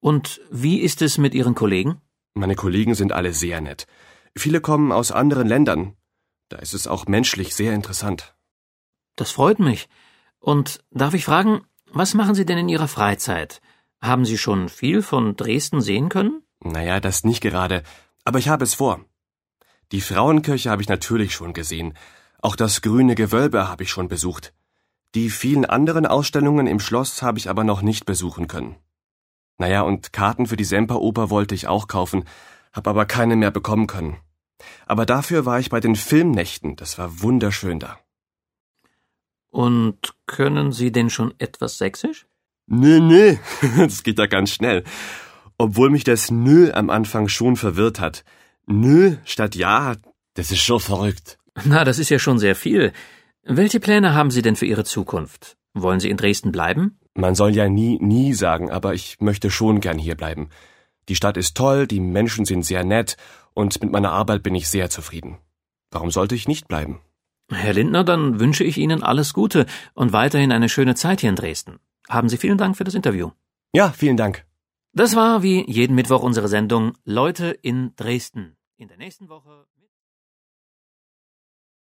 Und wie ist es mit Ihren Kollegen? Meine Kollegen sind alle sehr nett. Viele kommen aus anderen Ländern. Da ist es auch menschlich sehr interessant. Das freut mich. Und darf ich fragen, was machen Sie denn in Ihrer Freizeit? Haben Sie schon viel von Dresden sehen können? Naja, das nicht gerade, aber ich habe es vor. Die Frauenkirche habe ich natürlich schon gesehen. Auch das Grüne Gewölbe habe ich schon besucht. Die vielen anderen Ausstellungen im Schloss habe ich aber noch nicht besuchen können. Naja, und Karten für die Semperoper wollte ich auch kaufen, habe aber keine mehr bekommen können. Aber dafür war ich bei den Filmnächten, das war wunderschön da. Und können Sie denn schon etwas Sächsisch? Nö, das geht ja ganz schnell. Obwohl mich das Nö am Anfang schon verwirrt hat. Nö statt Ja, das ist schon verrückt. Na, das ist ja schon sehr viel. Welche Pläne haben Sie denn für Ihre Zukunft? Wollen Sie in Dresden bleiben? Man soll ja nie sagen, aber ich möchte schon gern hier bleiben. Die Stadt ist toll, die Menschen sind sehr nett und mit meiner Arbeit bin ich sehr zufrieden. Warum sollte ich nicht bleiben? Herr Lindner, dann wünsche ich Ihnen alles Gute und weiterhin eine schöne Zeit hier in Dresden. Haben Sie vielen Dank für das Interview. Ja, vielen Dank. Das war wie jeden Mittwoch unsere Sendung Leute in Dresden. In der nächsten Woche